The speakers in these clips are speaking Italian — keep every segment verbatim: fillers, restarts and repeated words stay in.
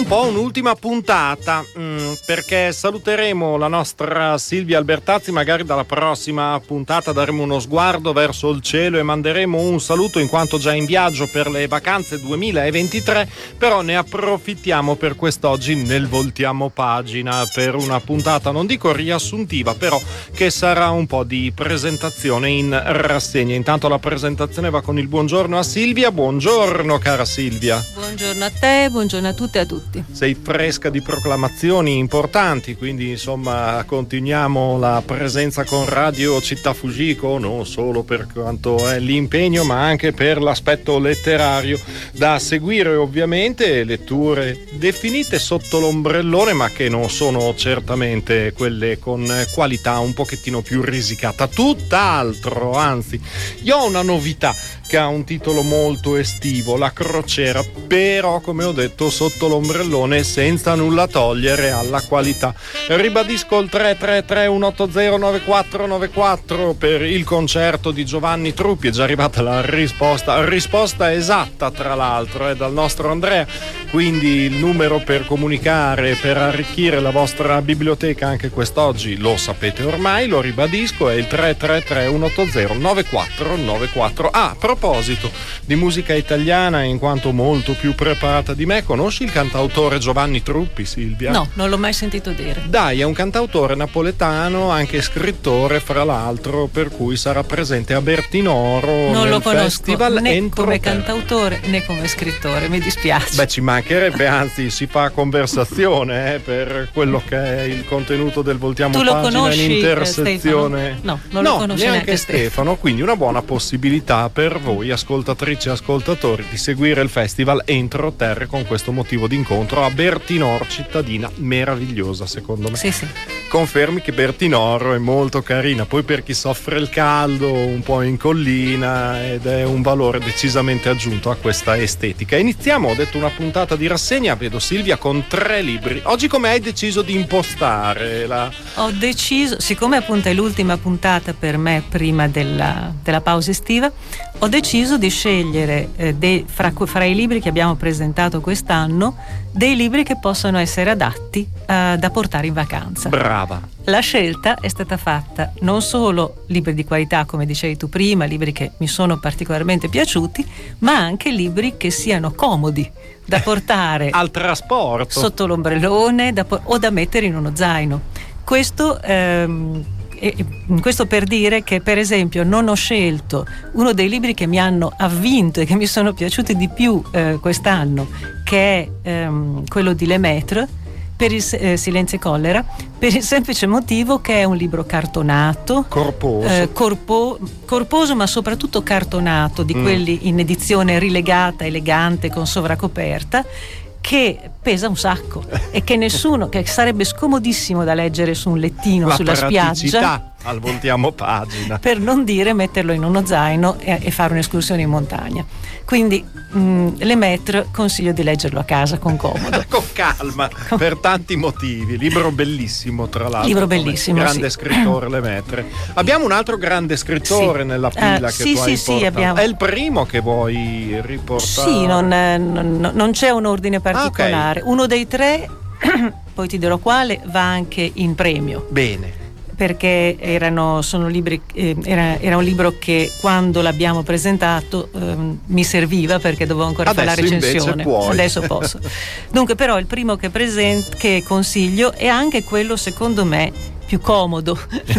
po' un'ultima puntata, mh, perché saluteremo la nostra Silvia Albertazzi. Magari dalla prossima puntata daremo uno sguardo verso il cielo e manderemo un saluto, in quanto già in viaggio per le vacanze duemilaventitré, però ne approfittiamo per quest'oggi nel voltiamo pagina per una puntata, non dico riassuntiva, però che sarà un po' di presentazione in rassegna. Intanto la presentazione va con il buongiorno a Silvia. Buongiorno cara Silvia. Buongiorno a te, buongiorno a tutte e a tutti. Sei fresca di proclamazioni importanti, quindi insomma continuiamo la presenza con Radio Città Fujiko, non solo per quanto è l'impegno ma anche per l'aspetto letterario da seguire, ovviamente letture definite sotto l'ombrellone ma che non sono certamente quelle con qualità un pochettino più risicata, tutt'altro. Anzi, io ho una novità che ha un titolo molto estivo, La crociera, però come ho detto sotto l'ombrellone, senza nulla togliere alla qualità. Ribadisco il tre tre tre uno otto zero nove quattro nove quattro per il concerto di Giovanni Truppi. È già arrivata la risposta, risposta esatta tra l'altro, è dal nostro Andrea, quindi il numero per comunicare, per arricchire la vostra biblioteca anche quest'oggi lo sapete ormai, lo ribadisco, è il tre tre tre uno otto zero nove quattro nove quattro. Ah, a proposito di musica italiana, in quanto molto più preparata di me, conosci il cantautore Giovanni Truppi, Silvia? No, non l'ho mai sentito dire. Dai, è un cantautore napoletano, anche scrittore fra l'altro, per cui sarà presente a Bertinoro non nel lo conosco festival né Entro come Terra. Cantautore né come scrittore, mi dispiace. Beh, ci mancherebbe, anzi si fa conversazione eh, per quello che è il contenuto del voltiamo tu pagina lo conosci, in intersezione. Eh, no, non no, lo conosci neanche, neanche Stefano, Stefano. quindi una buona possibilità per voi ascoltatrici e ascoltatori di seguire il festival Entro Terre con questo motivo d'incontro a Bertinoro, cittadina meravigliosa secondo me. Sì, sì. Confermi che Bertinoro è molto carina, poi per chi soffre il caldo, un po' in collina, ed è un valore decisamente aggiunto a questa estetica. Iniziamo, ho detto, una puntata di rassegna, vedo Silvia con tre libri. Oggi come hai deciso di impostare la... Ho deciso, siccome appunto è l'ultima puntata per me prima della, della pausa estiva, ho deciso di scegliere eh, dei, fra, fra i libri che abbiamo presentato quest'anno dei libri che possono essere adatti eh, da portare in vacanza. Brava. La scelta è stata fatta non solo libri di qualità, come dicevi tu prima, libri che mi sono particolarmente piaciuti, ma anche libri che siano comodi da portare al trasporto, sotto l'ombrellone da, o da mettere in uno zaino. Questo ehm, E questo per dire che, per esempio, non ho scelto uno dei libri che mi hanno avvinto e che mi sono piaciuti di più eh, quest'anno, che è ehm, quello di Lemaitre, per il eh, Silenzio e Collera, per il semplice motivo che è un libro cartonato, corposo, eh, corpo, corposo ma soprattutto cartonato, di mm. quelli in edizione rilegata, elegante, con sovracoperta, che pesa un sacco e che nessuno, che sarebbe scomodissimo da leggere su un lettino la sulla spiaggia, al voltiamo pagina, per non dire metterlo in uno zaino e, e fare un'escursione in montagna. Quindi mh, Lemaitre consiglio di leggerlo a casa con comodo, con calma, per tanti motivi. Libro bellissimo, tra l'altro. Libro bellissimo, grande sì. scrittore Lemaitre. Abbiamo un altro grande scrittore sì. nella pila uh, che sì, tu sì, hai sì, portato. abbiamo... È il primo che vuoi riportare? Sì, non, non, non c'è un ordine particolare. Ah, okay. Uno dei tre, poi ti dirò quale, va anche in premio. Bene. Perché erano, sono libri, eh, era, era un libro che quando l'abbiamo presentato eh, mi serviva, perché dovevo ancora Adesso fare la recensione. Puoi. Adesso posso. Dunque, però, il primo che, present- che consiglio è anche quello, secondo me, più comodo.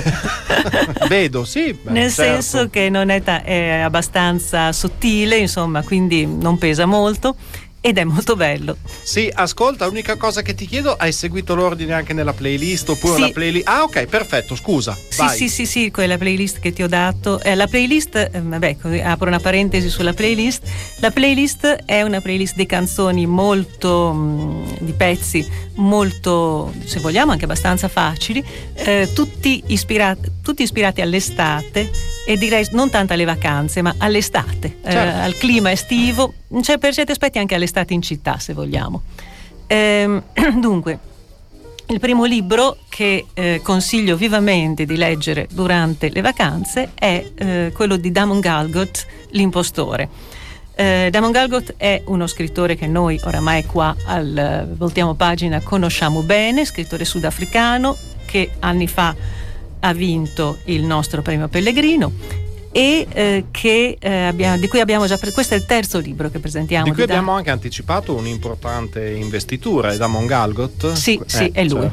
Vedo, sì. Beh, Nel certo. senso che non è, ta- è abbastanza sottile, insomma, quindi non pesa molto. Ed è molto bello. Sì, ascolta, l'unica cosa che ti chiedo, hai seguito l'ordine anche nella playlist oppure sì. la playlist? Ah, ok, perfetto, scusa. Sì, vai. sì, sì, sì, quella playlist che ti ho dato. Eh, la playlist, eh, vabbè, apro una parentesi sulla playlist. La playlist è una playlist di canzoni molto, mh, di pezzi molto, se vogliamo, anche abbastanza facili, eh, tutti ispirati, tutti ispirati all'estate, e direi non tanto alle vacanze, ma all'estate, certo. eh, al clima estivo, cioè per certi aspetti anche all'estate in città, se vogliamo. Ehm, dunque, il primo libro che eh, consiglio vivamente di leggere durante le vacanze è eh, quello di Damon Galgut, L'impostore. Eh, Damon Galgut è uno scrittore che noi oramai qua al Voltiamo Pagina conosciamo bene, scrittore sudafricano che anni fa ha vinto il nostro premio Pellegrino e eh, che, eh, abbiamo, di cui abbiamo già pre- questo è il terzo libro che presentiamo di cui di abbiamo Dan- anche anticipato un'importante investitura, è Damon Galgut. sì, eh, sì, è lui. certo.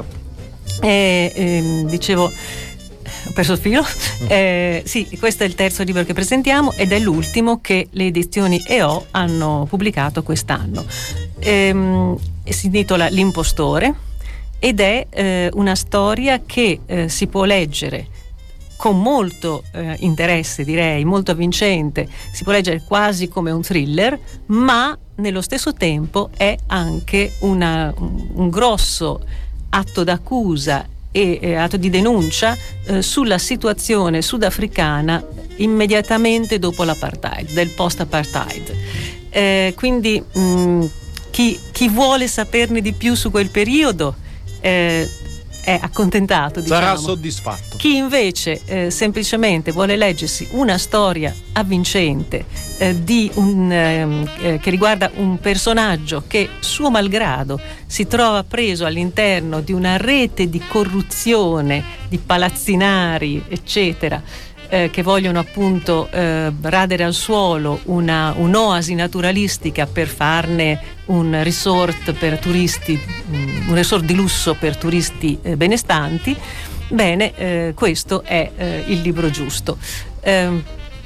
E, ehm, dicevo ho perso il filo. Eh, sì, questo è il terzo libro che presentiamo ed è l'ultimo che le edizioni E O hanno pubblicato quest'anno. Ehm, si intitola L'impostore ed è eh, una storia che eh, si può leggere con molto eh, interesse, direi, molto avvincente, si può leggere quasi come un thriller, ma nello stesso tempo è anche una, un, un grosso atto d'accusa e eh, atto di denuncia eh, sulla situazione sudafricana immediatamente dopo l'apartheid, del post-apartheid. Eh, quindi mh, chi, chi vuole saperne di più su quel periodo eh, è accontentato, diciamo. Sarà soddisfatto. Chi invece eh, semplicemente vuole leggersi una storia avvincente eh, di un, eh, che riguarda un personaggio che suo malgrado si trova preso all'interno di una rete di corruzione, di palazzinari, eccetera, eh, che vogliono appunto eh, radere al suolo una, un'oasi naturalistica per farne un resort per turisti, un resort di lusso per turisti eh, benestanti. Bene, eh, questo è eh, il libro giusto. Eh,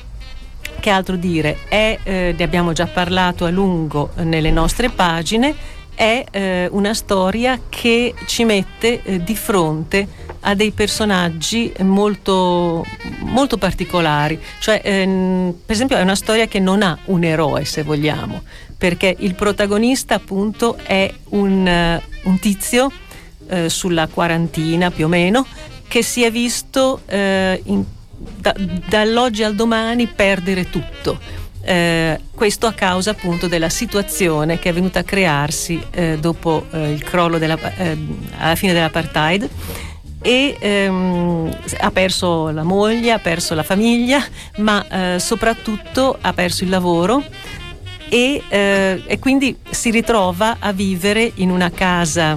che altro dire? È, eh, ne abbiamo già parlato a lungo nelle nostre pagine, è eh, una storia che ci mette eh, di fronte a dei personaggi molto, molto particolari. Cioè, ehm, per esempio, è una storia che non ha un eroe, se vogliamo, perché il protagonista appunto è un, uh, un tizio uh, sulla quarantina più o meno, che si è visto uh, in, da, dall'oggi al domani perdere tutto. Uh, questo a causa appunto della situazione che è venuta a crearsi uh, dopo uh, il crollo della, uh, alla fine dell'apartheid. E ehm, ha perso la moglie, ha perso la famiglia, ma eh, soprattutto ha perso il lavoro e, eh, e quindi si ritrova a vivere in una casa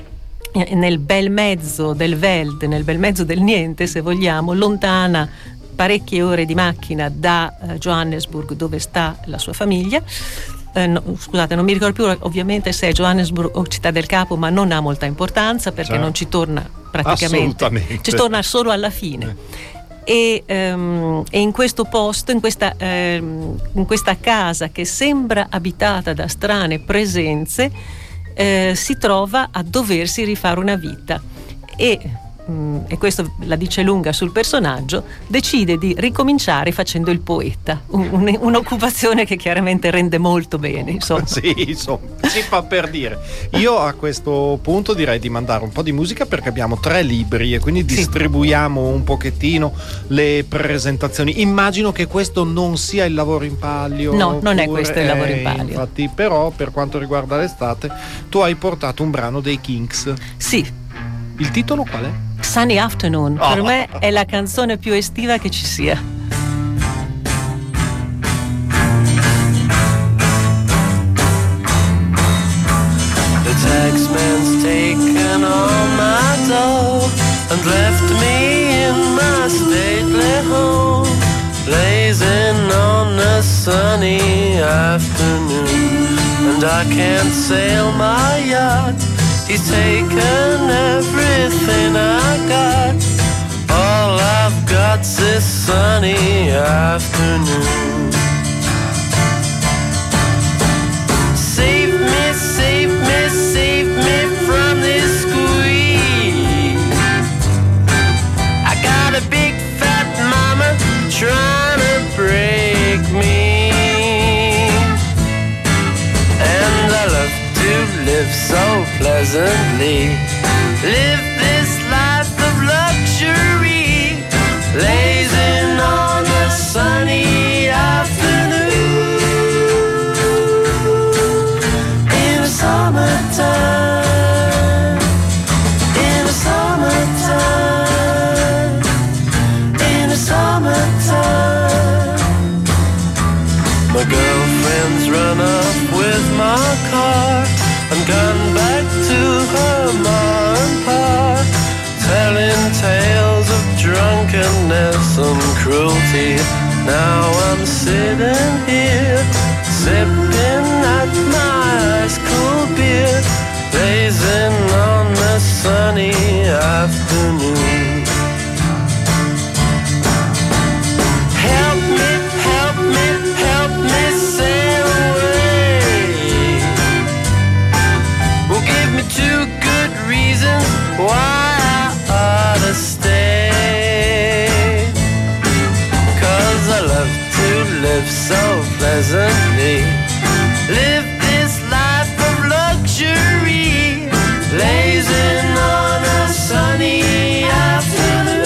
nel bel mezzo del Veld, nel bel mezzo del niente, se vogliamo, lontana parecchie ore di macchina da eh, Johannesburg, dove sta la sua famiglia. Eh, no, scusate, non mi ricordo più ovviamente se è Johannesburg o Città del Capo, ma non ha molta importanza perché certo. non ci torna praticamente, ci torna solo alla fine. Eh. E, um, e in questo posto, in questa, um, in questa casa che sembra abitata da strane presenze, eh, si trova a doversi rifare una vita e e questo la dice lunga sul personaggio, decide di ricominciare facendo il poeta, un, un'occupazione che chiaramente rende molto bene, insomma. Sì, insomma, si fa per dire. Io a questo punto direi di mandare un po' di musica perché abbiamo tre libri e quindi sì. distribuiamo un pochettino le presentazioni. Immagino che questo non sia il lavoro in palio. No, non è questo il lavoro in palio. Infatti, però, per quanto riguarda l'estate, tu hai portato un brano dei Kinks. Sì. Il titolo qual è? Sunny Afternoon, oh. per me è la canzone più estiva che ci sia. The taxman's taken all my dough and left me in my stately home, blazing on a sunny afternoon, and I can't sail my yacht. He's taken everything I got. All I've got's this sunny afternoon. Save me, save me, save me from this squeeze. I got a big fat mama trying to break me, and I love to live so pleasantly, live this life of luxury, blazing on a sunny afternoon, in the summertime, in the summertime, in the summertime. My girlfriend some cruelty. Now I'm sitting here, sipping at my ice cold beer, blazing on the sunny afternoon. Help me, help me, help me sail away. Well, give me two good reasons why I ought to stay. 'Cause I love to live so pleasantly, live this life of luxury, blazing on a sunny afternoon.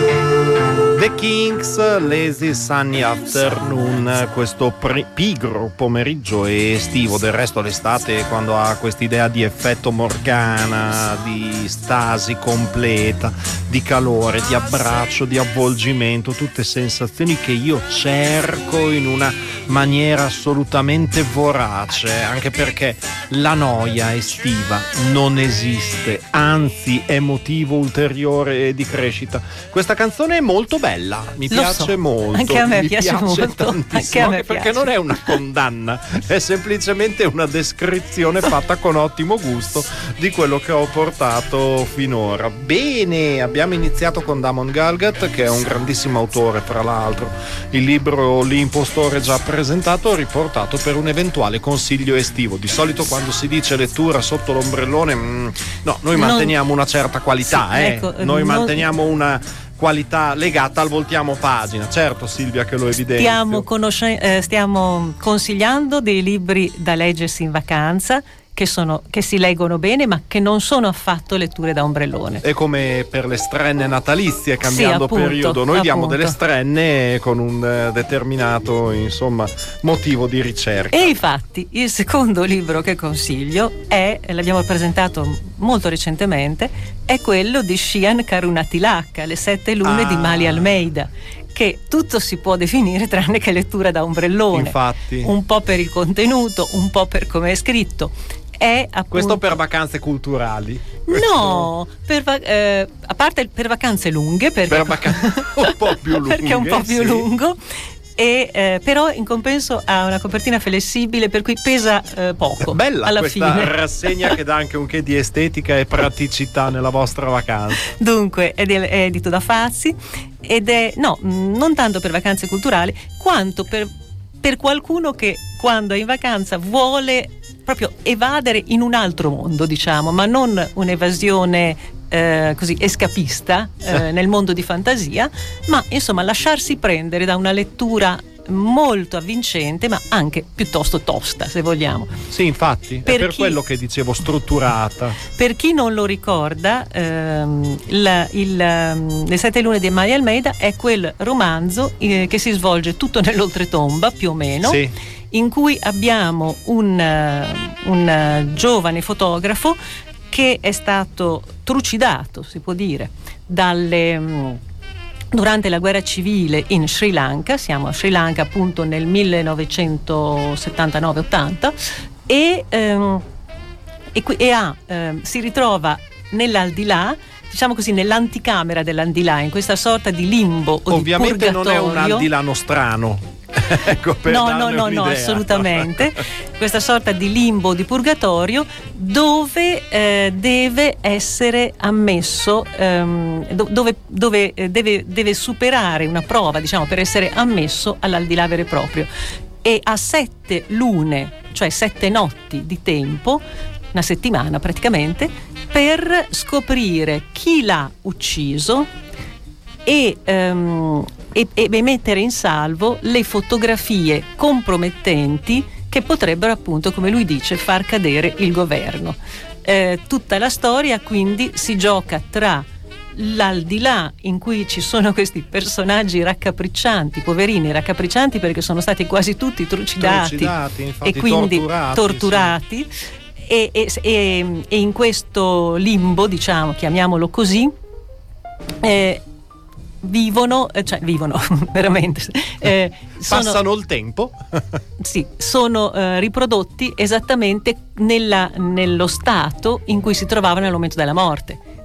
The Kinks, Lazy Sunny Afternoon, questo pre- pigro pomeriggio estivo. Del resto l'estate, quando ha quest'idea di effetto Morgana, di stasi completa, di calore, di abbraccio, di avvolgimento, tutte sensazioni che io cerco in una maniera assolutamente vorace, anche perché la noia estiva non esiste, anzi è motivo ulteriore di crescita. Questa canzone è molto bella, mi Lo piace so, molto, anche a me mi piace molto, tantissimo, anche a me perché piace. non è una condanna, è semplicemente una descrizione fatta con ottimo gusto di quello che ho portato finora. Bene, abbiamo iniziato con Damon Galgut, che è un grandissimo autore, tra l'altro. Il libro L'impostore già presentato, riportato per un eventuale consiglio estivo. Di solito quando si dice lettura sotto l'ombrellone, mm, no, noi Non- manteniamo una certa qualità, Sì, eh. ecco, noi non- manteniamo una qualità legata al voltiamo pagina. Certo, Silvia, che lo evidenzio. Stiamo, conosce- eh, stiamo consigliando dei libri da leggersi in vacanza, che, sono, che si leggono bene, ma che non sono affatto letture da ombrellone. È come per le strenne natalizie, cambiando Sì, appunto, periodo. Noi diamo appunto. delle strenne con un eh, determinato, insomma, motivo di ricerca. E infatti il secondo libro che consiglio è, l'abbiamo presentato molto recentemente, è quello di Shian Karunatilaka, Le sette lune Ah. di Mali Almeida, che tutto si può definire tranne che lettura da ombrellone. Infatti. Un po' per il contenuto, un po' per come è scritto. È appunto... Questo per vacanze culturali. No, per va- eh, a parte per vacanze lunghe, perché, Per vacanze un po' più lunghe, perché è un po' più sì. lungo. E, eh, però in compenso ha una copertina flessibile, per cui pesa eh, poco. Bella alla questa fine. rassegna che dà anche un che di estetica e praticità nella vostra vacanza. Dunque è, del- è edito da Fazzi ed è no, mh, non tanto per vacanze culturali quanto per, per qualcuno che quando è in vacanza vuole proprio evadere in un altro mondo, diciamo, ma non un'evasione eh, così escapista eh, nel mondo di fantasia, ma insomma lasciarsi prendere da una lettura molto avvincente, ma anche piuttosto tosta, se vogliamo. Sì, infatti, Per è per chi- quello che dicevo strutturata. Per chi non lo ricorda, ehm, la- il, ehm, Le sette lune di Mali Almeida è quel romanzo eh, che si svolge tutto nell'oltretomba, più o meno, Sì. in cui abbiamo un, eh, un eh, giovane fotografo che è stato trucidato, si può dire, dalle... mh, durante la guerra civile in Sri Lanka. Siamo a Sri Lanka appunto nel millenovecentosettantanove ottanta e, ehm, e, qui- e ha, ehm, si ritrova nell'aldilà, diciamo così, nell'anticamera dell'aldilà, in questa sorta di limbo o Ovviamente di non è un purgatorio. aldilà nostrano. Ecco, per No, darne no, no, no, un'idea. assolutamente. Questa sorta di limbo di purgatorio dove eh, deve essere ammesso, ehm, do- dove, dove eh, deve, deve superare una prova, diciamo, per essere ammesso all'aldilà vero e proprio. E ha sette lune, cioè sette notti di tempo, una settimana praticamente, per scoprire chi l'ha ucciso e, ehm, e, e mettere in salvo le fotografie compromettenti che potrebbero appunto, come lui dice, far cadere il governo. Eh, tutta la storia quindi si gioca tra l'aldilà, in cui ci sono questi personaggi raccapriccianti, poverini raccapriccianti perché sono stati quasi tutti trucidati, Trucidati, infatti, e quindi torturati, torturati, e, e- e- e in questo limbo, diciamo, chiamiamolo così, eh, vivono, eh, cioè vivono veramente, eh, sono, Passano il tempo. sì, sono eh, riprodotti esattamente nella- nello stato in cui si trovavano nel momento della morte.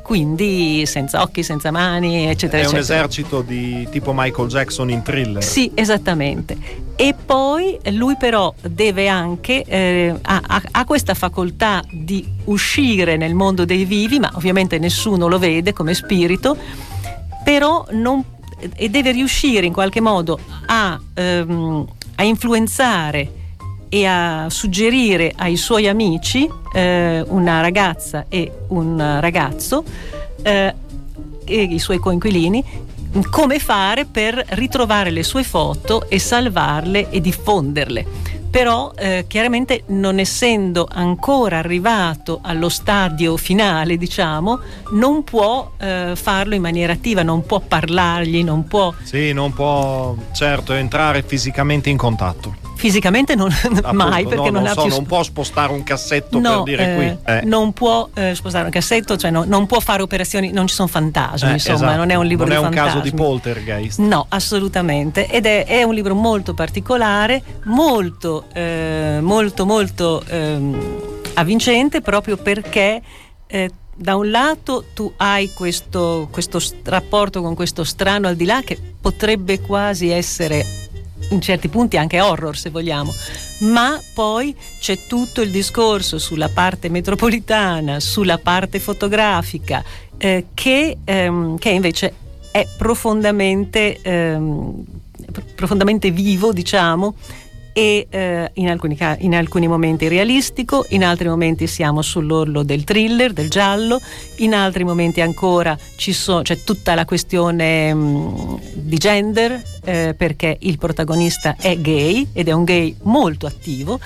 quindi senza occhi, senza mani, eccetera, è eccetera. un esercito di tipo Michael Jackson in Thriller. Sì, esattamente. E poi lui però deve anche eh, ha, ha, ha questa facoltà di uscire nel mondo dei vivi, ma ovviamente nessuno lo vede come spirito, però non, e deve riuscire in qualche modo a, ehm, a influenzare e a suggerire ai suoi amici, eh, una ragazza e un ragazzo, eh, e i suoi coinquilini, come fare per ritrovare le sue foto e salvarle e diffonderle. Però eh, chiaramente, non essendo ancora arrivato allo stadio finale, diciamo, non può eh, farlo in maniera attiva, non può parlargli, non può sì, non può certo entrare fisicamente in contatto. Fisicamente non, Appunto, mai, perché no, non, non ha so, più non può spostare un cassetto no, per dire eh, qui eh. non può eh, spostare un cassetto, cioè no, non può fare operazioni, non ci sono fantasmi, eh, insomma, esatto. non è un libro non di è un fantasmi. caso di poltergeist, no, assolutamente, ed è, è un libro molto particolare, molto eh, molto molto ehm, avvincente, proprio perché eh, da un lato tu hai questo, questo rapporto con questo strano al di là, che potrebbe quasi essere in certi punti anche horror, se vogliamo, ma poi c'è tutto il discorso sulla parte metropolitana, sulla parte fotografica, eh, che, ehm, che invece è profondamente ehm, profondamente vivo, diciamo, e eh, in, alcuni, in alcuni momenti realistico, in altri momenti siamo sull'orlo del thriller, del giallo, in altri momenti ancora ci so, c'è tutta la questione mh, di gender, eh, perché il protagonista è gay ed è un gay molto attivo,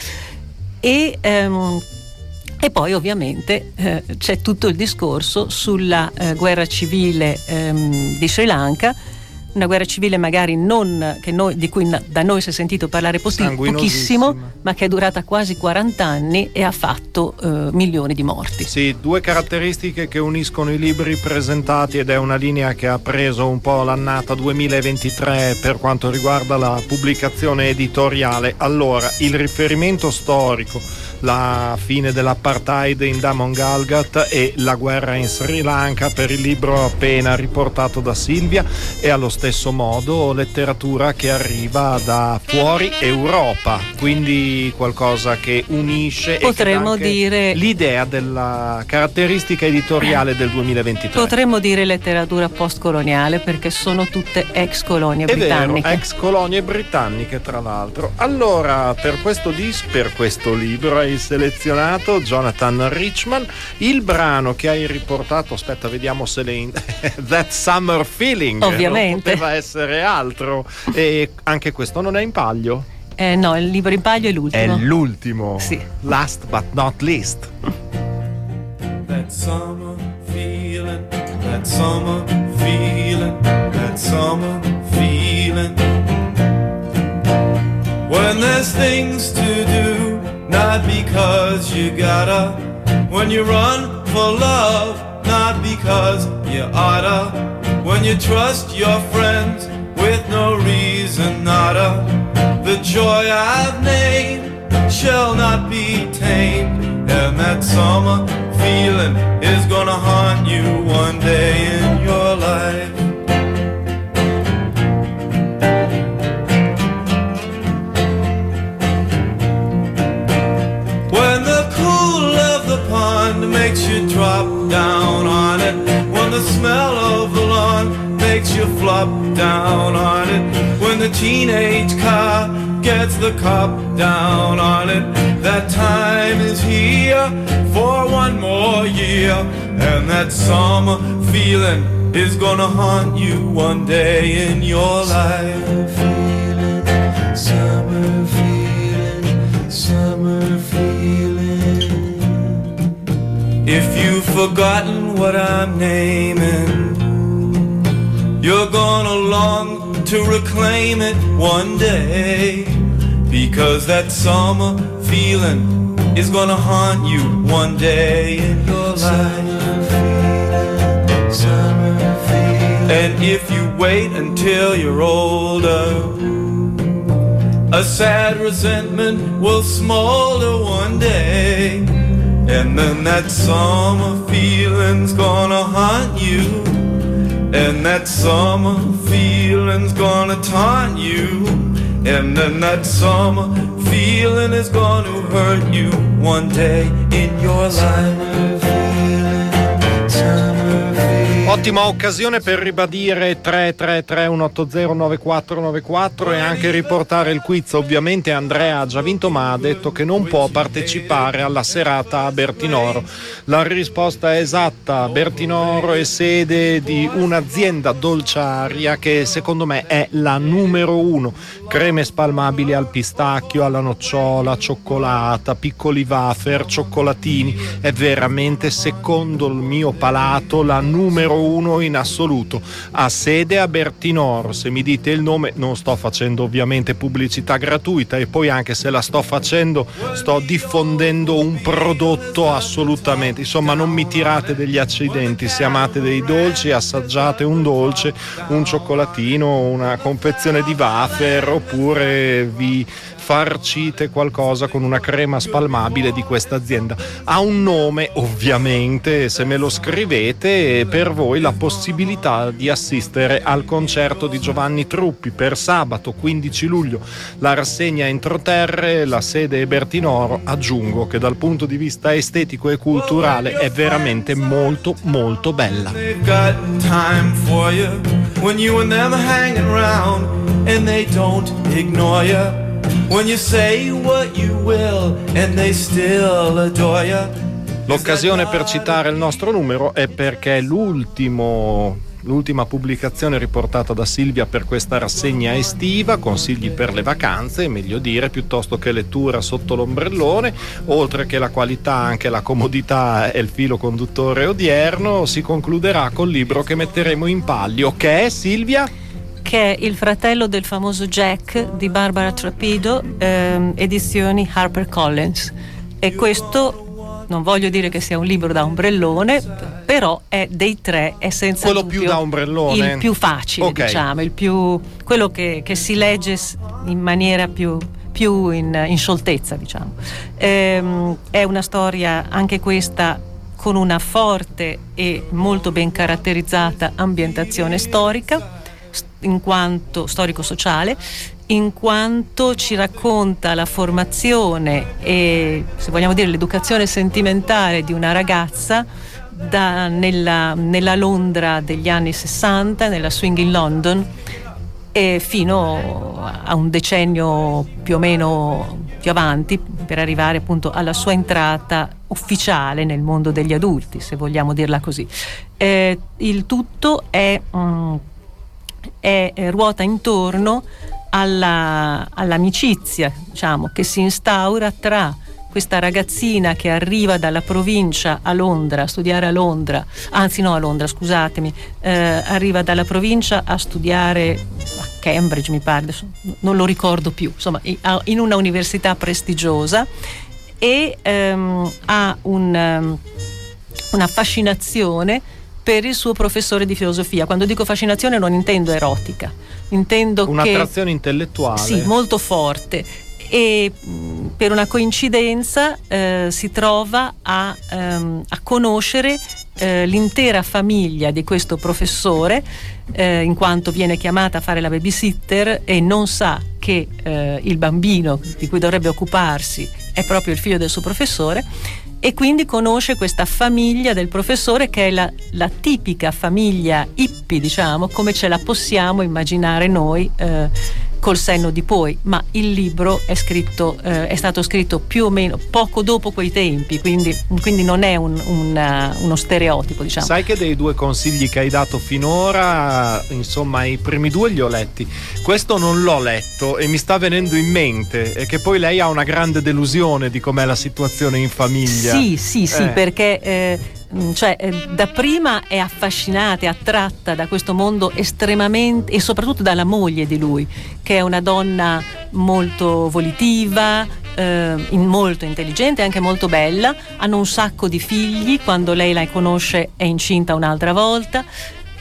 e, ehm, e poi ovviamente eh, c'è tutto il discorso sulla eh, guerra civile ehm, di Sri Lanka, una guerra civile magari non che noi, di cui da noi si è sentito parlare poti- pochissimo, ma che è durata quasi quaranta anni e ha fatto eh, milioni di morti. Sì, due caratteristiche che uniscono i libri presentati, ed è una linea che ha preso un po' l'annata duemilaventitré per quanto riguarda la pubblicazione editoriale. Allora, il riferimento storico, la fine dell'apartheid in Damon Galgat e la guerra in Sri Lanka per il libro appena riportato da Silvia, e allo stesso modo letteratura che arriva da fuori Europa, quindi qualcosa che unisce, potremmo e che dire l'idea della caratteristica editoriale del duemilaventitré. Potremmo dire letteratura postcoloniale, perché sono tutte ex colonie È britanniche. vero, ex colonie britanniche tra l'altro. Allora, per questo dis, per questo libro hai selezionato, Jonathan Richman, il brano che hai riportato, aspetta vediamo se le in... That Summer Feeling, ovviamente non poteva essere altro, e anche questo non è in palio? Eh, no, il libro in palio è l'ultimo. È l'ultimo. Sì. Last but not least. That summer feeling, that summer feeling, that summer feeling. When there's things to do, not because you gotta. When you run for love, not because you oughta. When you trust your friends with no reason, nada. The joy I've named shall not be tamed, and that summer feeling is gonna haunt you one day in your life. When the cool of the pond makes you drop down on it, when the smell of the lawn makes you flop down on it, when the teenage car gets the cop down on it, that time is here for one more year, and that summer feeling is gonna haunt you one day in your life. Summer feeling, summer feeling. If you've forgotten what I'm naming, you're gonna long to reclaim it one day, because that summer feeling is gonna haunt you one day in your life. Summer feeling, summer feeling. And if you wait until you're older, a sad resentment will smolder one day, And then that summer feeling's gonna haunt you. And that summer feeling's gonna taunt you. And then that summer feeling is gonna hurt you one day in your life. Ottima occasione per ribadire tre tre tre uno otto zero nove quattro nove quattro e anche riportare il quiz. Ovviamente Andrea ha già vinto, ma ha detto che non può partecipare alla serata a Bertinoro. La risposta è esatta: Bertinoro è sede di un'azienda dolciaria che secondo me è la numero uno. Creme spalmabili al pistacchio, alla nocciola, cioccolata, piccoli wafer, cioccolatini. È veramente, secondo il mio palato, la numero uno in assoluto. Ha sede a Bertinoro. Se mi dite il nome, non sto facendo ovviamente pubblicità gratuita, e poi anche se la sto facendo sto diffondendo un prodotto assolutamente, insomma non mi tirate degli accidenti. Se amate dei dolci, assaggiate un dolce, un cioccolatino, una confezione di wafer, oppure vi farcite qualcosa con una crema spalmabile di questa azienda. Ha un nome ovviamente, se me lo scrivete, per voi la possibilità di assistere al concerto di Giovanni Truppi per sabato quindici luglio. La rassegna entroterre, la sede è Bertinoro. Aggiungo che dal punto di vista estetico e culturale è veramente molto molto bella. When you say what you will and they still adore you. L'occasione per citare il nostro numero è perché l'ultimo l'ultima pubblicazione riportata da Silvia per questa rassegna estiva, consigli per le vacanze, meglio dire, piuttosto che lettura sotto l'ombrellone. Oltre che la qualità, anche la comodità è il filo conduttore odierno. Si concluderà col libro che metteremo in palio, che è, Silvia? Che è Il fratello del famoso Jack di Barbara Trapido, ehm, edizioni HarperCollins. E questo non voglio dire che sia un libro da ombrellone, però è dei tre, è senza quello dubbio più da ombrellone, il più facile, okay. Diciamo, il più, quello che, che si legge in maniera più, più in, in scioltezza, diciamo. Ehm, è una storia anche questa con una forte e molto ben caratterizzata ambientazione storica, in quanto storico-sociale, in quanto ci racconta la formazione e, se vogliamo dire, l'educazione sentimentale di una ragazza da, nella, nella Londra degli anni sessanta, nella swinging London, e fino a un decennio più o meno più avanti, per arrivare appunto alla sua entrata ufficiale nel mondo degli adulti, se vogliamo dirla così. Eh, il tutto è mm, È, è, ruota intorno alla, all'amicizia, diciamo, che si instaura tra questa ragazzina che arriva dalla provincia a Londra a studiare a Londra, anzi no a Londra, scusatemi, eh, arriva dalla provincia a studiare a Cambridge, mi pare, adesso non lo ricordo più, insomma, in una università prestigiosa, e ehm, ha un, um, una fascinazione per il suo professore di filosofia. Quando dico fascinazione non intendo erotica, intendo un'attrazione che, intellettuale. Sì, molto forte. E mh, per una coincidenza eh, si trova a, ehm, a conoscere eh, l'intera famiglia di questo professore, eh, in quanto viene chiamata a fare la babysitter e non sa che eh, il bambino di cui dovrebbe occuparsi è proprio il figlio del suo professore. E quindi conosce questa famiglia del professore, che è la, la tipica famiglia hippie, diciamo, come ce la possiamo immaginare noi eh, col senno di poi. Ma il libro è scritto, eh, è stato scritto più o meno poco dopo quei tempi, quindi, quindi non è un, un, uno stereotipo, diciamo. Sai che dei due consigli che hai dato finora, insomma, i primi due li ho letti. Questo non l'ho letto e mi sta venendo in mente, è che poi lei ha una grande delusione di com'è la situazione in famiglia. Sì, sì, sì, eh. perché eh, cioè, eh, da prima è affascinata, è attratta da questo mondo estremamente, e soprattutto dalla moglie di lui, che è una donna molto volitiva, eh, molto intelligente, anche molto bella. Hanno un sacco di figli, quando lei la conosce è incinta un'altra volta,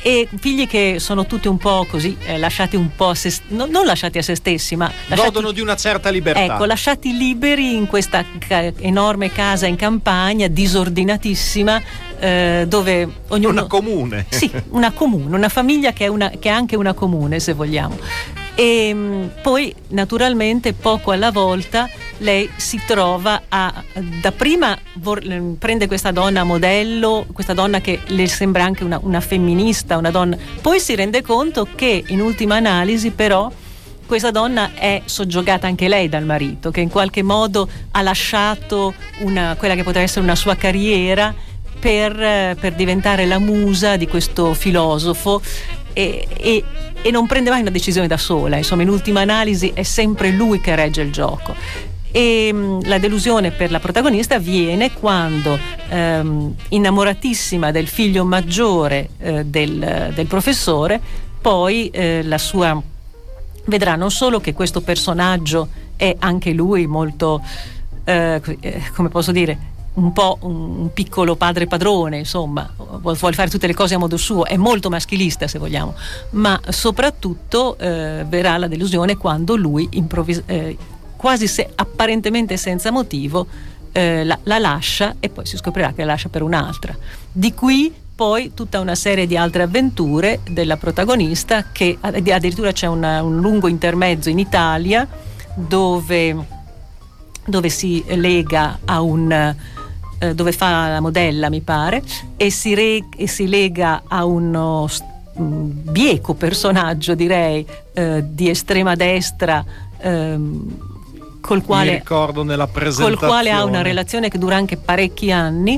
e figli che sono tutti un po' così, eh, lasciati un po' a se, no, non lasciati a se stessi, ma lasciati, godono di una certa libertà. Ecco, lasciati liberi in questa ca- enorme casa in campagna, disordinatissima, eh, dove ognuno... Una comune. Sì, una comune, una famiglia che è, una, che è anche una comune, se vogliamo. E mh, poi naturalmente poco alla volta lei si trova a dapprima vor, prende questa donna modello, questa donna che le sembra anche una, una femminista, una donna, poi si rende conto che in ultima analisi però questa donna è soggiogata anche lei dal marito, che in qualche modo ha lasciato una, quella che poteva essere una sua carriera per, per diventare la musa di questo filosofo. E, e, e non prende mai una decisione da sola, insomma in ultima analisi è sempre lui che regge il gioco. E mh, la delusione per la protagonista viene quando, ehm, innamoratissima del figlio maggiore eh, del, del professore, poi eh, la sua vedrà non solo che questo personaggio è anche lui molto eh, come posso dire, un po' un piccolo padre padrone, insomma, vuole fare tutte le cose a modo suo, è molto maschilista se vogliamo, ma soprattutto eh, verrà la delusione quando lui improvvis- eh, quasi se, apparentemente senza motivo eh, la, la lascia, e poi si scoprirà che la lascia per un'altra. Di qui poi tutta una serie di altre avventure della protagonista, che addirittura c'è una, un lungo intermezzo in Italia dove, dove si lega a un dove fa la modella mi pare e si, re, e si lega a uno mh, bieco personaggio direi eh, di estrema destra ehm, col quale mi ricordo nella presentazione, col quale ha una relazione che dura anche parecchi anni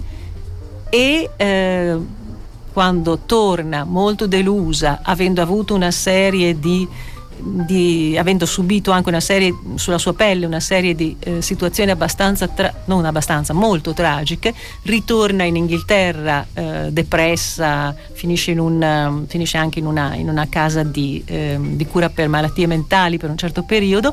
e eh, quando torna molto delusa, avendo avuto una serie di Di, avendo subito anche una serie sulla sua pelle una serie di eh, situazioni abbastanza tra, non abbastanza molto tragiche, ritorna in Inghilterra eh, depressa, finisce, in un, um, finisce anche in una, in una casa di, eh, di cura per malattie mentali per un certo periodo,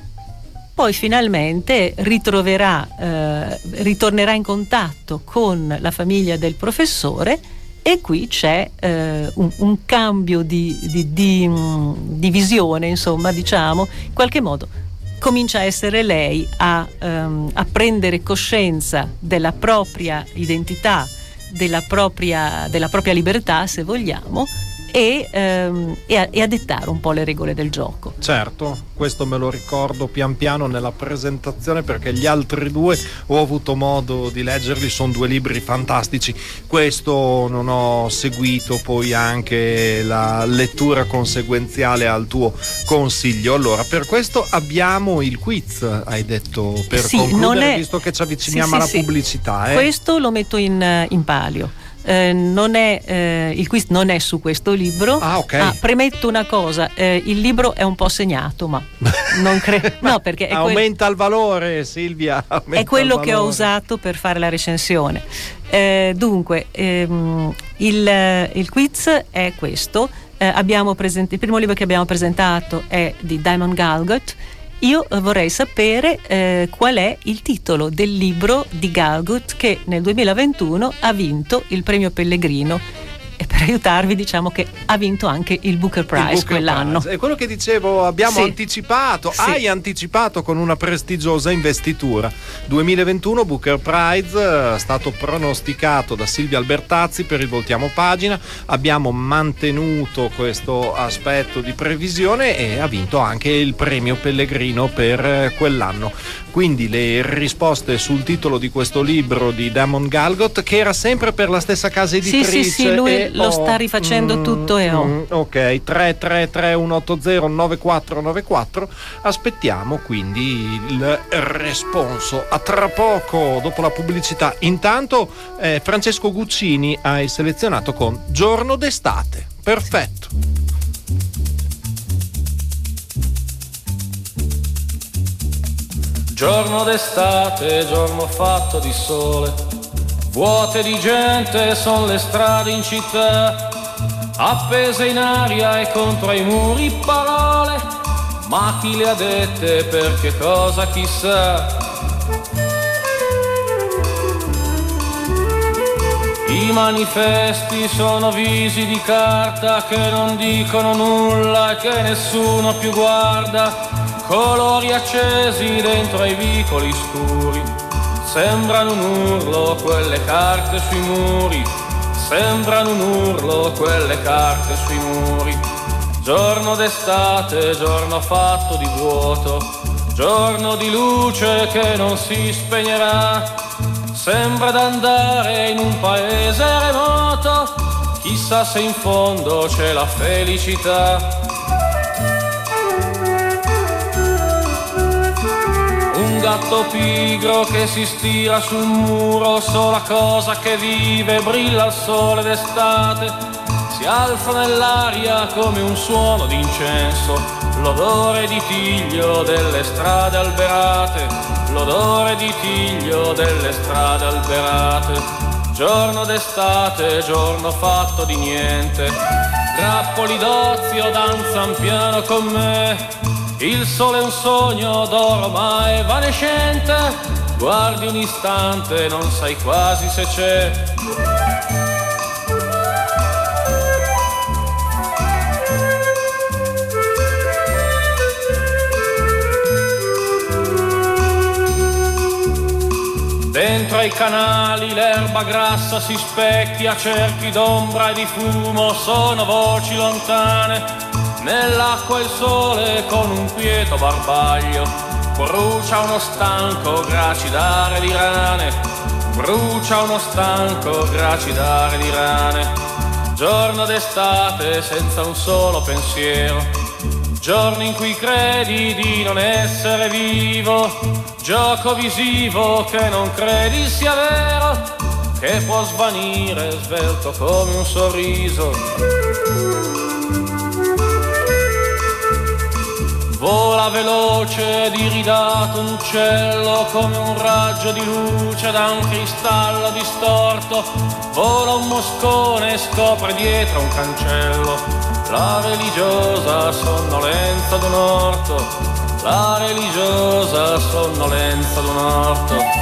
poi finalmente ritroverà eh, ritornerà in contatto con la famiglia del professore. E qui c'è eh, un, un cambio di, di, di, di visione, insomma, diciamo, in qualche modo comincia a essere lei a, um, a prendere coscienza della propria identità, della propria, della propria libertà, se vogliamo, e, um, e, a, e a dettare un po' le regole del gioco. Certo, questo me lo ricordo pian piano nella presentazione, perché gli altri due ho avuto modo di leggerli, sono due libri fantastici. Questo non ho seguito poi anche la lettura conseguenziale al tuo consiglio. Allora, per questo abbiamo il quiz, hai detto, per sì, concludere, non è... visto che ci avviciniamo sì, sì, alla sì. pubblicità. Eh? Questo lo metto in, in palio. Eh, non è, eh, il quiz non è su questo libro. Ah, ok. Ah, premetto una cosa, eh, il libro è un po' segnato, ma non credo. No, perché è aumenta quel... il valore, Silvia. È quello che ho usato per fare la recensione. Eh, dunque, ehm, il, il quiz è questo. Eh, abbiamo present- il primo libro che abbiamo presentato è di Damon Galgut. Io vorrei sapere eh, qual è il titolo del libro di Galgut che nel duemilaventuno ha vinto il premio Pellegrino, e per aiutarvi diciamo che ha vinto anche il Booker Prize il Booker quell'anno. Prize. È quello che dicevo, abbiamo sì. anticipato, sì. hai anticipato con una prestigiosa investitura. duemilaventuno Booker Prize, è stato pronosticato da Silvia Albertazzi per il Voltiamo Pagina, abbiamo mantenuto questo aspetto di previsione e ha vinto anche il premio Pellegrino per quell'anno. Quindi le risposte sul titolo di questo libro di Damon Galgut, che era sempre per la stessa casa editrice. Sì, sì, sì, lui e lo oh, sta rifacendo mm, tutto e ho. mm, ok, tre tre tre uno otto zero nove quattro nove quattro. Aspettiamo quindi il responso. A tra poco, dopo la pubblicità. Intanto eh, Francesco Guccini hai selezionato con Giorno d'estate. Perfetto. Giorno d'estate, giorno fatto di sole, vuote di gente son le strade in città, appese in aria e contro i muri parole, ma chi le ha dette, per che cosa chissà. I manifesti sono visi di carta che non dicono nulla e che nessuno più guarda, colori accesi dentro ai vicoli scuri, sembrano un urlo quelle carte sui muri, sembrano un urlo quelle carte sui muri. Giorno d'estate, giorno fatto di vuoto, giorno di luce che non si spegnerà, sembra d'andare in un paese remoto, chissà se in fondo c'è la felicità. Un gatto pigro che si stira sul muro, sola cosa che vive, brilla al sole d'estate, si alza nell'aria come un suono d'incenso, l'odore di tiglio delle strade alberate, l'odore di tiglio delle strade alberate. Giorno d'estate, giorno fatto di niente, grappoli d'ozio danzan piano con me, il sole è un sogno d'oro ma evanescente, guardi un istante non sai quasi se c'è. Dentro ai canali l'erba grassa si specchia, cerchi d'ombra e di fumo sono voci lontane. Nell'acqua il sole con un quieto barbaglio brucia uno stanco gracidare di rane, brucia uno stanco gracidare di rane. Giorno d'estate senza un solo pensiero, giorno in cui credi di non essere vivo, gioco visivo che non credi sia vero, che può svanire svelto come un sorriso. Vola veloce, diridato un uccello come un raggio di luce da un cristallo distorto, vola un moscone e scopre dietro un cancello la religiosa sonnolenza d'un orto, la religiosa sonnolenza d'un orto.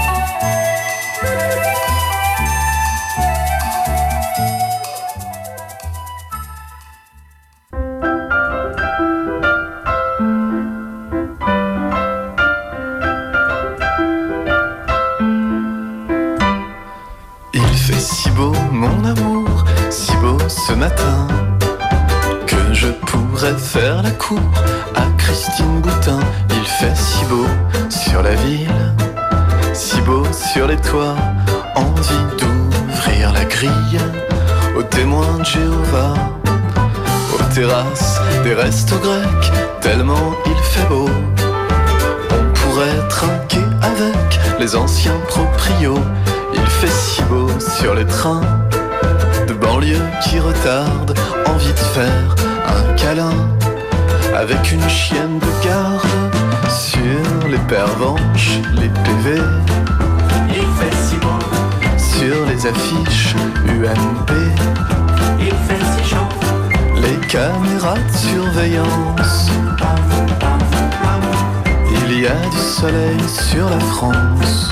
Si beau mon amour, si beau ce matin, que je pourrais faire la cour à Christine Boutin. Il fait si beau sur la ville, si beau sur les toits, envie d'ouvrir la grille aux témoins de Jéhovah, aux terrasses des restos grecs, tellement il fait beau. On pourrait trinquer avec les anciens proprios. Il fait si beau sur les trains de banlieue qui retardent, envie de faire un câlin avec une chienne de garde sur les pervenches, les P V. Il fait si beau sur les affiches U M P. Il fait si chaud les caméras de surveillance. Il y a du soleil sur la France.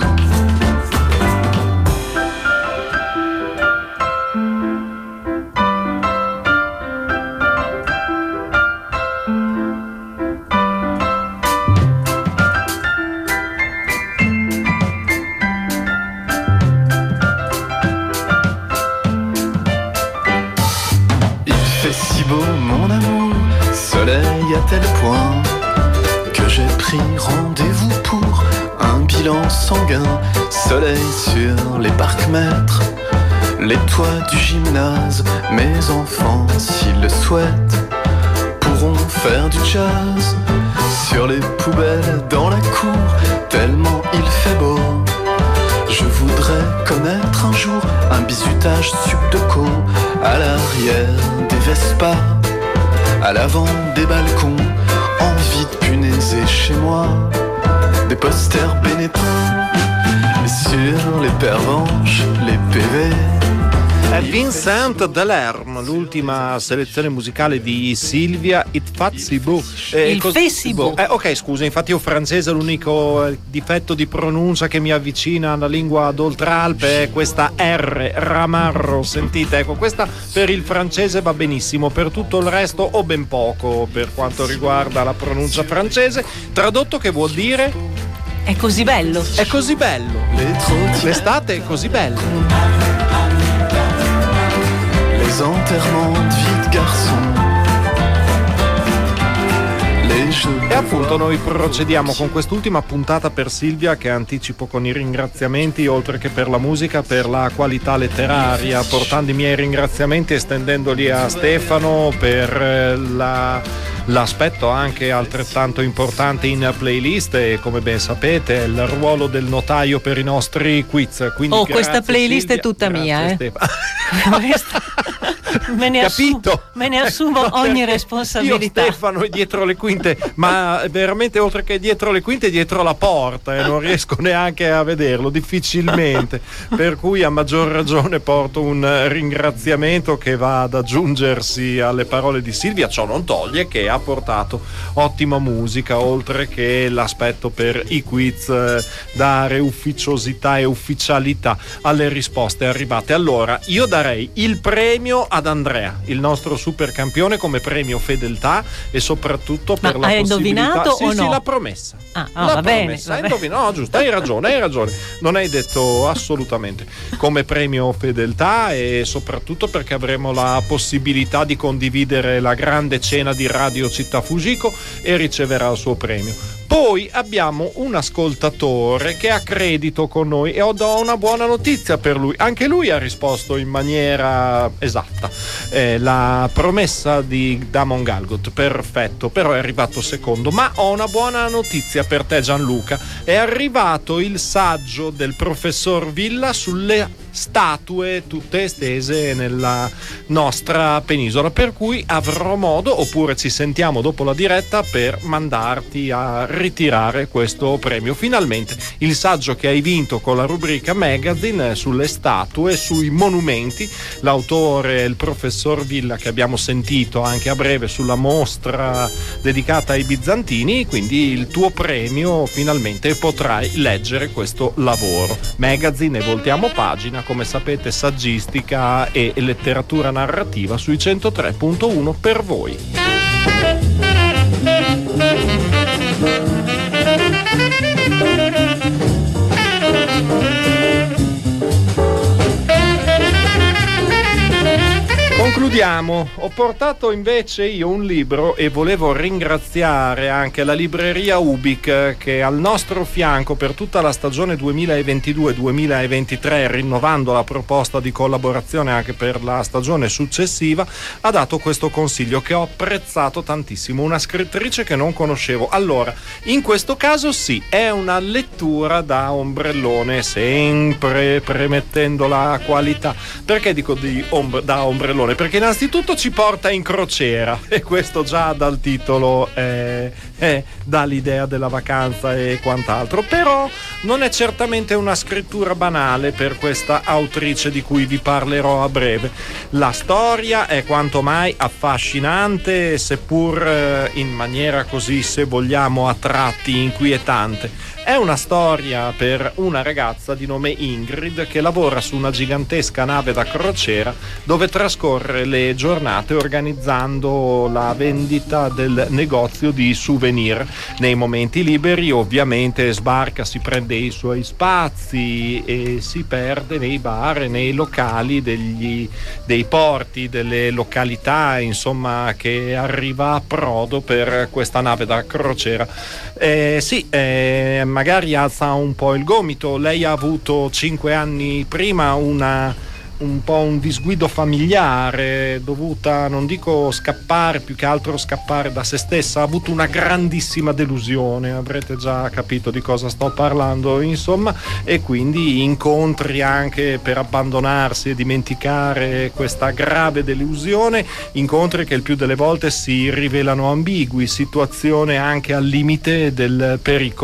À tel point que j'ai pris rendez-vous pour un bilan sanguin. Soleil sur les parcs-mètres, les toits du gymnase. Mes enfants, s'ils le souhaitent, pourront faire du jazz sur les poubelles dans la cour, tellement il fait beau. Je voudrais connaître un jour un bizutage subdeco à l'arrière des Vespas, à l'avant des balcons, envie de punaiser chez moi des posters Benetton. Et sur les pervenches, les P V, È Vincent Delerme, l'ultima selezione musicale di Silvia. It Fazzi Beau. Eh, Il Fessi Beau. Eh, ok, scusa, infatti io francese l'unico difetto di pronuncia che mi avvicina alla lingua d'Oltralpe è questa R, Ramarro, sentite, ecco, questa per il francese va benissimo, per tutto il resto o ben poco per quanto riguarda la pronuncia francese. Tradotto che vuol dire? È così bello. È così bello. L'estate è così bella. Les enterrements de vie de garçon. E appunto noi procediamo con quest'ultima puntata per Silvia, che anticipo con i ringraziamenti, oltre che per la musica, per la qualità letteraria, portando i miei ringraziamenti, estendendoli a Stefano per la, l'aspetto anche altrettanto importante in playlist, e come ben sapete è il ruolo del notaio per i nostri quiz. Quindi oh, questa playlist Silvia, è tutta mia, eh. me, ne Capito? assumo, me ne assumo no, ogni responsabilità. Io Stefano è dietro le quinte, ma veramente oltre che dietro le quinte, dietro la porta, e eh, non riesco neanche a vederlo, difficilmente. Per cui a maggior ragione porto un ringraziamento che va ad aggiungersi alle parole di Silvia. Ciò non toglie che ha portato ottima musica, oltre che l'aspetto per i quiz, eh, dare ufficiosità e ufficialità alle risposte arrivate. Allora io darei il premio ad Andrea, il nostro super campione, come premio fedeltà e soprattutto per Ma la hai possibilità. indovinato sì, o sì, no? la promessa. Ah, oh, la va promessa. bene, va bene. No, giusto, hai ragione, hai ragione. Non hai detto assolutamente. Come premio fedeltà e soprattutto perché avremo la possibilità di condividere la grande cena di Radio Città Fujiko e riceverà il suo premio. Poi abbiamo un ascoltatore che ha credito con noi e ho do una buona notizia per lui. Anche lui ha risposto in maniera esatta. Eh, la promessa di Damon Galgut, perfetto, però è arrivato secondo. Ma ho una buona notizia per te, Gianluca. È arrivato il saggio del professor Villa sulle statue tutte estese nella nostra penisola, per cui avrò modo, oppure ci sentiamo dopo la diretta, per mandarti a ritirare questo premio. Finalmente il saggio che hai vinto con la rubrica Magazine sulle statue, sui monumenti. L'autore è il professor Villa, che abbiamo sentito anche a breve sulla mostra dedicata ai bizantini, quindi il tuo premio finalmente potrai leggere questo lavoro. Magazine e voltiamo pagina, come sapete, saggistica e letteratura narrativa sui centotré punto uno per voi. Concludiamo. Ho portato invece io un libro e volevo ringraziare anche la libreria Ubik, che al nostro fianco per tutta la stagione duemilaventidue duemilaventitré, rinnovando la proposta di collaborazione anche per la stagione successiva, ha dato questo consiglio che ho apprezzato tantissimo. Una scrittrice che non conoscevo. Allora, in questo caso sì, è una lettura da ombrellone, sempre premettendo la qualità. Perché dico di ombre, da ombrellone? Perché innanzitutto ci porta in crociera, e questo già dal titolo è, è, dà l'idea della vacanza e quant'altro. Però non è certamente una scrittura banale per questa autrice di cui vi parlerò a breve. La storia è quanto mai affascinante, seppur in maniera così, se vogliamo, a tratti inquietante. È una storia per una ragazza di nome Ingrid che lavora su una gigantesca nave da crociera dove trascorre le giornate organizzando la vendita del negozio di souvenir. Nei momenti liberi ovviamente sbarca, si prende i suoi spazi e si perde nei bar e nei locali degli, dei porti, delle località, insomma, che arriva a prodo per questa nave da crociera. Eh, sì, eh, magari alza un po' il gomito. Lei ha avuto cinque anni prima una un po' un disguido familiare, dovuta, non dico scappare, più che altro scappare da se stessa. Ha avuto una grandissima delusione, avrete già capito di cosa sto parlando, insomma, e quindi incontri anche per abbandonarsi e dimenticare questa grave delusione, incontri che il più delle volte si rivelano ambigui, situazione anche al limite del pericolo.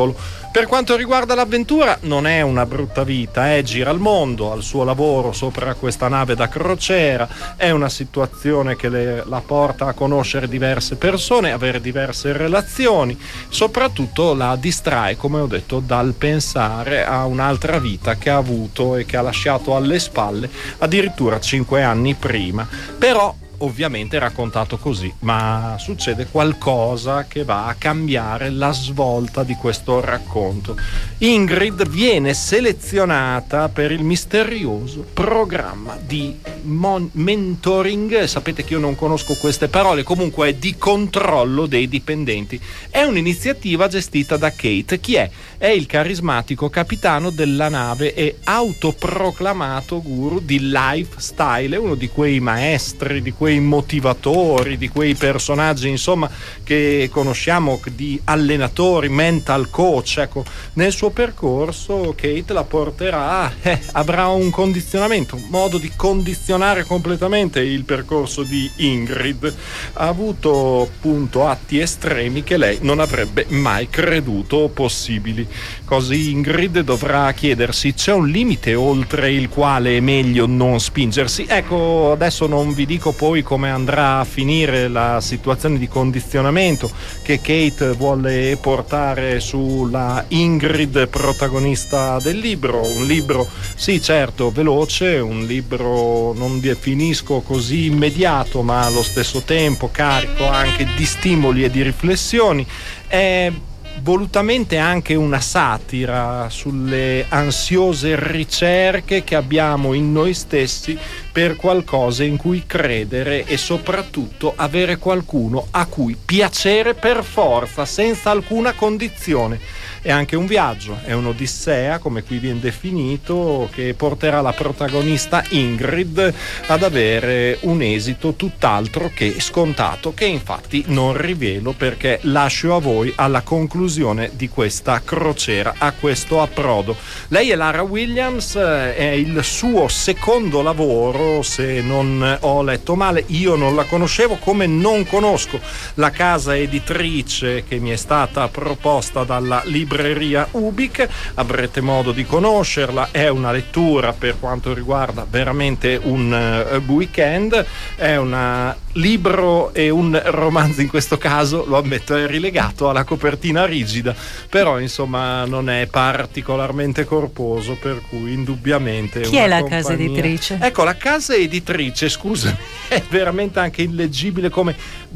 Per quanto riguarda l'avventura, non è una brutta vita, eh? Gira il mondo al suo lavoro sopra questa nave da crociera, è una situazione che le, la porta a conoscere diverse persone, avere diverse relazioni, soprattutto la distrae, come ho detto, dal pensare a un'altra vita che ha avuto e che ha lasciato alle spalle addirittura cinque anni prima. Però ovviamente raccontato così, ma succede qualcosa che va a cambiare la svolta di questo racconto. Ingrid viene selezionata per il misterioso programma di mon- mentoring, sapete che io non conosco queste parole, comunque è di controllo dei dipendenti. È un'iniziativa gestita da Kate. Chi è? È il carismatico capitano della nave e autoproclamato guru di lifestyle, è uno di quei maestri, di quei motivatori, di quei personaggi insomma che conosciamo, di allenatori, mental coach. Ecco, nel suo percorso Kate la porterà, eh, avrà un condizionamento, un modo di condizionare completamente il percorso di Ingrid. Ha avuto appunto atti estremi che lei non avrebbe mai creduto possibili. Così Ingrid dovrà chiedersi: c'è un limite oltre il quale è meglio non spingersi? Ecco, adesso non vi dico poi come andrà a finire la situazione di condizionamento che Kate vuole portare sulla Ingrid protagonista del libro. Un libro, sì certo, veloce, un libro non definisco così immediato, ma allo stesso tempo carico anche di stimoli e di riflessioni. È volutamente anche una satira sulle ansiose ricerche che abbiamo in noi stessi per qualcosa in cui credere e soprattutto avere qualcuno a cui piacere per forza, senza alcuna condizione. È anche un viaggio, è un'odissea, come qui viene definito, che porterà la protagonista Ingrid ad avere un esito tutt'altro che scontato, che infatti non rivelo perché lascio a voi alla conclusione di questa crociera, a questo approdo. Lei è Lara Williams, è il suo secondo lavoro, se non ho letto male. Io non la conoscevo, come non conosco la casa editrice che mi è stata proposta dalla libreria Ubik. Avrete modo di conoscerla, è una lettura per quanto riguarda veramente un uh, weekend, è un libro e un romanzo, in questo caso lo ammetto è rilegato alla copertina rigida, però insomma non è particolarmente corposo, per cui indubbiamente chi è la compagnia... casa editrice? Ecco, la casa editrice, scusa, è veramente anche illeggibile come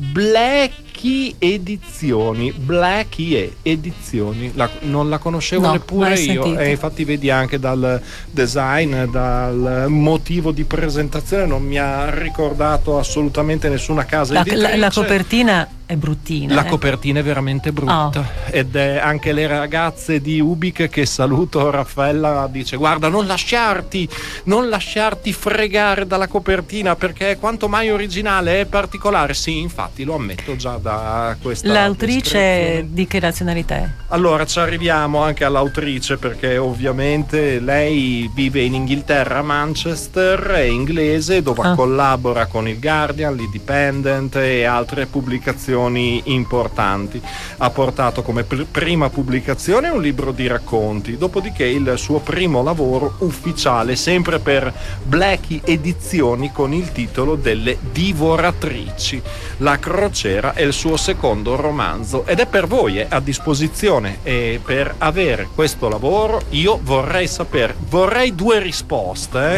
Blackie Edizioni. Blackie Edizioni, la, non la conoscevo no, neppure io, e infatti vedi anche dal design, dal motivo di presentazione non mi ha ricordato assolutamente nessuna casa la, editrice. La, la copertina è bruttina. La eh? copertina è veramente brutta, oh. Ed è anche le ragazze di Ubik, che saluto, Raffaella dice: guarda, non lasciarti non lasciarti fregare dalla copertina, perché è quanto mai originale, è particolare. Sì, infatti lo ammetto già da questa l'autrice di che nazionalità è? Allora ci arriviamo anche all'autrice, perché ovviamente lei vive in Inghilterra, a Manchester, è inglese, dove ah. collabora con il Guardian, l'Independent e altre pubblicazioni importanti. Ha portato come pr- prima pubblicazione un libro di racconti, dopodiché il suo primo lavoro ufficiale sempre per Blackie Edizioni con il titolo delle Divoratrici. La crociera è il suo secondo romanzo ed è per voi, è a disposizione, e per avere questo lavoro io vorrei sapere, vorrei due risposte,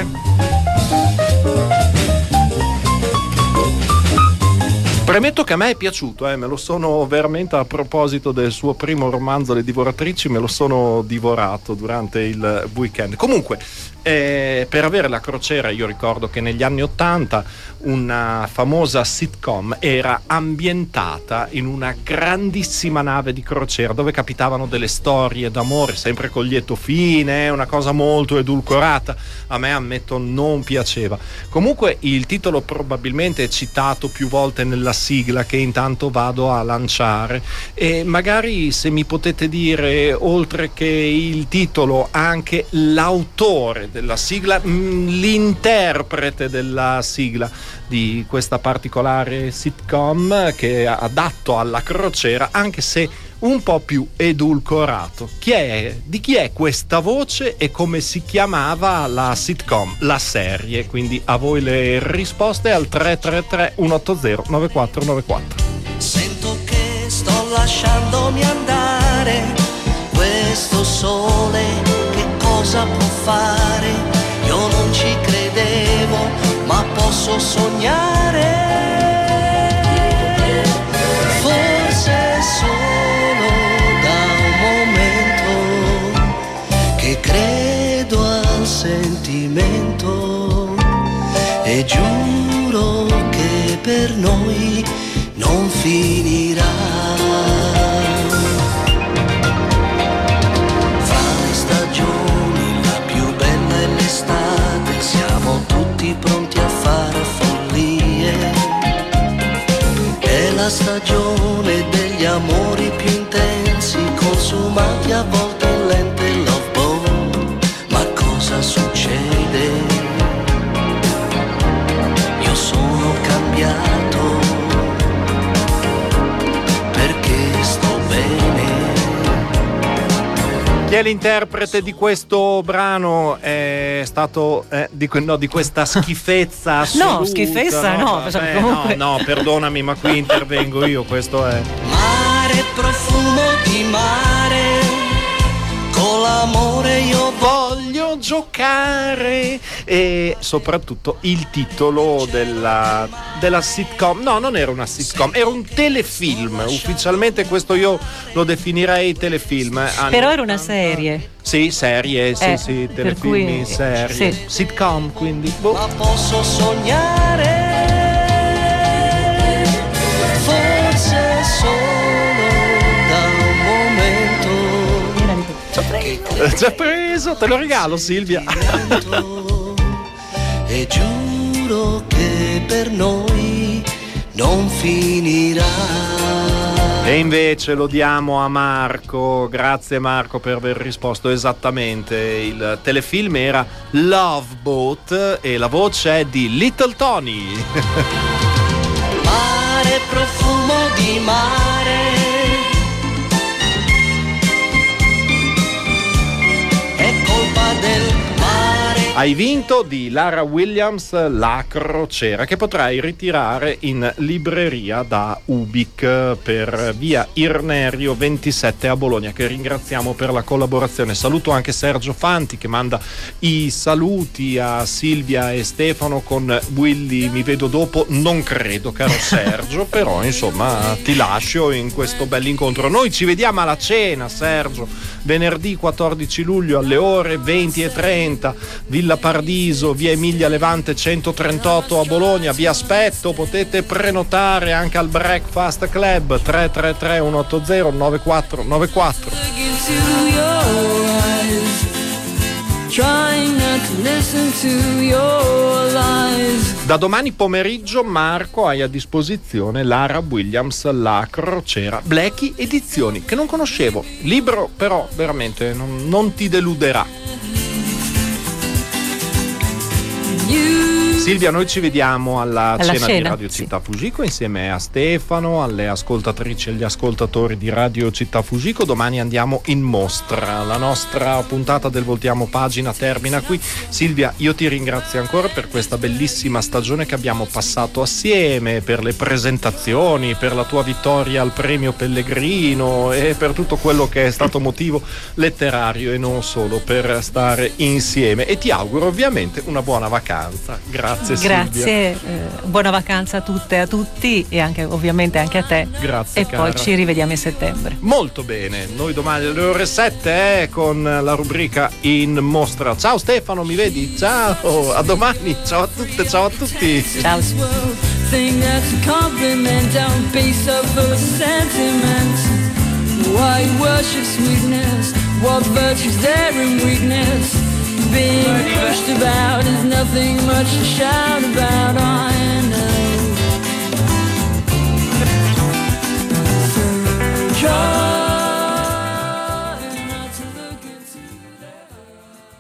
eh? Premetto che a me è piaciuto, eh, me lo sono veramente, a proposito del suo primo romanzo Le Divoratrici, me lo sono divorato durante il weekend. Comunque, eh, per avere la crociera, io ricordo che negli anni ottanta una famosa sitcom era ambientata in una grandissima nave di crociera dove capitavano delle storie d'amore, sempre con lieto fine, una cosa molto edulcorata. A me, ammetto, non piaceva. Comunque il titolo probabilmente è citato più volte nella sigla, che intanto vado a lanciare, e magari se mi potete dire, oltre che il titolo, anche l'autore della sigla, l'interprete della sigla di questa particolare sitcom che è adatto alla crociera, anche se un po' più edulcorato. Chi è? Di chi è questa voce e come si chiamava la sitcom, la serie? Quindi a voi le risposte al tre tre tre uno otto zero nove quattro nove quattro. Sento che sto lasciandomi andare, questo sole che cosa può fare? Io non ci credevo, ma posso sognare. Forse solo da un momento che credo al sentimento e giuro che per noi non finirà. Fra le stagioni la più bella è l'estate, siamo tutti pronti a fare follie. È la stagione degli amori più intensi, consumati a volte in lente love boat. Ma cosa succede? Io sono cambiato, perché sto bene. Chi è l'interprete di questo brano? È stato eh, di, no, di questa schifezza assoluta. No, schifezza no, Vabbè, comunque... no, no, perdonami, ma qui intervengo io, questo è. Mare, profumo di mare, con l'amore io Voglio giocare. E soprattutto il titolo della, della sitcom. No, non era una sitcom, era un telefilm. Ufficialmente questo io lo definirei telefilm. Anni Però era una serie. Sì, serie, sì, Eh, sì, per telefilm cui- in serie. sì. Sitcom, quindi. Boh. ma posso sognare. Forse solo da un momento Eh, Già preso, te lo regalo, Silvia. e giuro che per noi non finirà. E invece lo diamo a Marco. Grazie Marco per aver risposto esattamente. Il telefilm era Love Boat e la voce è di Little Tony. Mare, profumo di mare, è colpa del mare. Hai vinto di Lara Williams La Crociera, che potrai ritirare in libreria da Ubic per via Irnerio ventisette a Bologna, che ringraziamo per la collaborazione. Saluto anche Sergio Fanti che manda i saluti a Silvia e Stefano con Willy mi vedo dopo. Non credo, caro Sergio, però insomma ti lascio in questo bell'incontro. Noi ci vediamo alla cena, Sergio, venerdì quattordici luglio alle ore venti e trenta, Villa Paradiso, via Emilia Levante centotrentotto a Bologna. Vi aspetto, potete prenotare anche al Breakfast Club tre tre tre uno otto zero nove quattro nove quattro. Da domani pomeriggio, Marco, hai a disposizione Lara Williams La Crociera, Blackie Edizioni, che non conoscevo. Libro però veramente non, non ti deluderà. Silvia, noi ci vediamo alla, Alla cena, cena, di Radio sì. Città Fugico insieme a Stefano, alle ascoltatrici e agli ascoltatori di Radio Città Fugico. Domani andiamo in mostra. La nostra puntata del Voltiamo Pagina termina qui. Silvia, io ti ringrazio ancora per questa bellissima stagione che abbiamo passato assieme, per le presentazioni, per la tua vittoria al premio Pellegrino e per tutto quello che è stato motivo letterario e non solo per stare insieme. E ti auguro ovviamente una buona vacanza. Grazie. Silvia. Grazie, eh, buona vacanza a tutte e a tutti e anche ovviamente anche a te. Grazie, E cara. poi ci rivediamo in settembre. Molto bene, noi domani alle ore sette eh, con la rubrica In Mostra. Ciao Stefano, mi vedi? Ciao, a domani, ciao a tutte, ciao a tutti. Ciao. Thing that's a compliment on base of those sentiments. Why worship sweetness? What virtue's there in weakness? Being pushed about is nothing much to shout about. I am